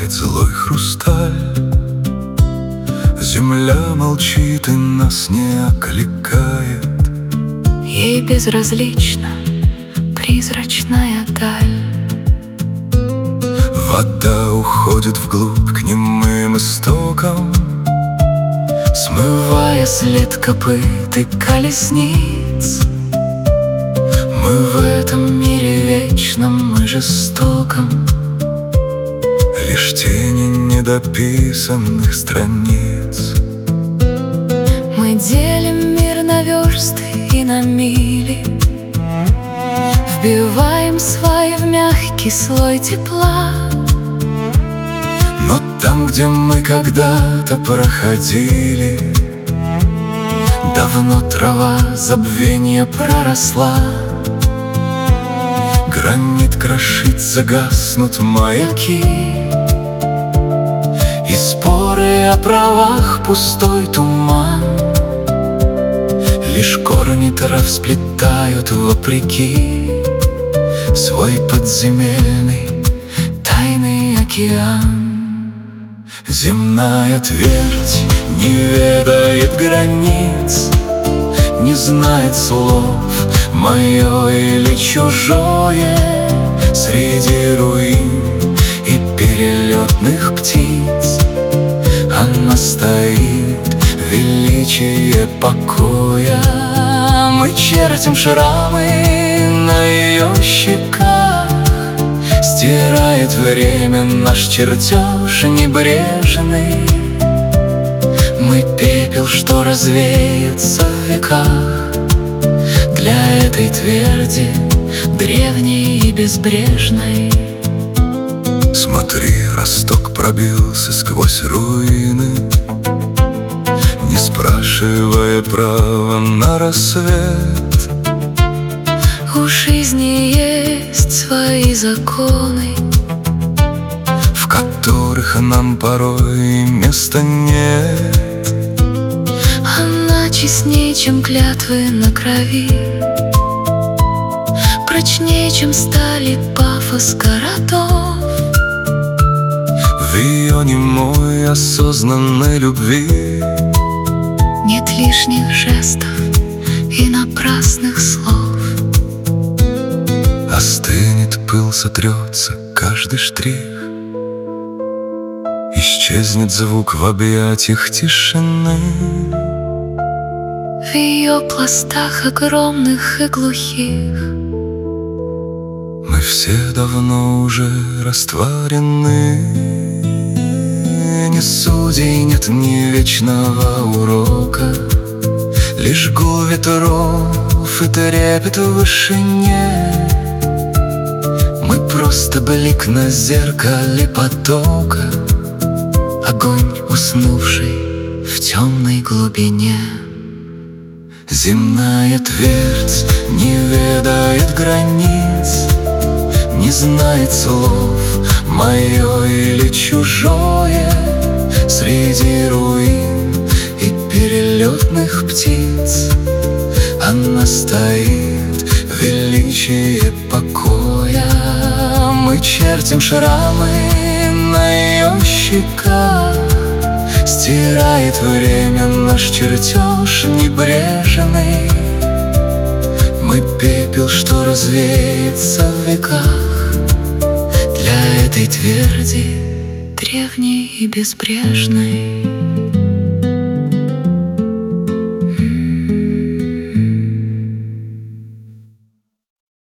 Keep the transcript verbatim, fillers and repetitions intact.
Сверкает злой хрусталь. Земля молчит и нас не окликает. Ей безразлична призрачная даль. Вода уходит вглубь к немым истокам, смывая след копыт и колесниц. мы В этом мире вечном мы жестоком, лишь тени недописанных страниц. мы делим мир на версты и на мили, вбиваем сваи в мягкий слой тепла. Но там, где мы когда-то проходили, давно трава забвенья проросла. Гранит крошится, гаснут маяки, И споры о правах пустой туман. лишь корни трав сплетают вопреки свой подземельный тайный океан. Земная твердь не ведает границ, не знает слов, мое или чужое. Среди руин и перелетных птиц она стоит, величие покоя. мы чертим шрамы на ее щеках, Стирает время наш чертеж небрежный. мы пепел, что развеется в веках. Для этой тверди, древней и безбрежной, Смотри, росток пробился сквозь руины, не спрашивая права на рассвет. у жизни есть свои законы, В которых нам порой места нет. она честнее, чем клятвы на крови, прочнее, чем стали пафос городов. В ее немой осознанной любви Нет лишних жестов и напрасных слов. остынет пыл, сотрется каждый штрих, исчезнет звук в объятиях тишины. В ее пластах огромных и глухих Мы все давно уже растворены. Ни судей нет, ни вечного урока, лишь гул ветров и трепет в вышине. мы просто блик на зеркале потока, огонь, уснувший в темной глубине. Земная твердь не ведает границ, не знает слов, мое или чужое. Среди руин и перелетных птиц она стоит, величие покоя. мы чертим шрамы на ее щеках, Стирает время наш чертеж небрежный. мы пепел, что развеется в веках. Для этой тверди, древней и безбрежной,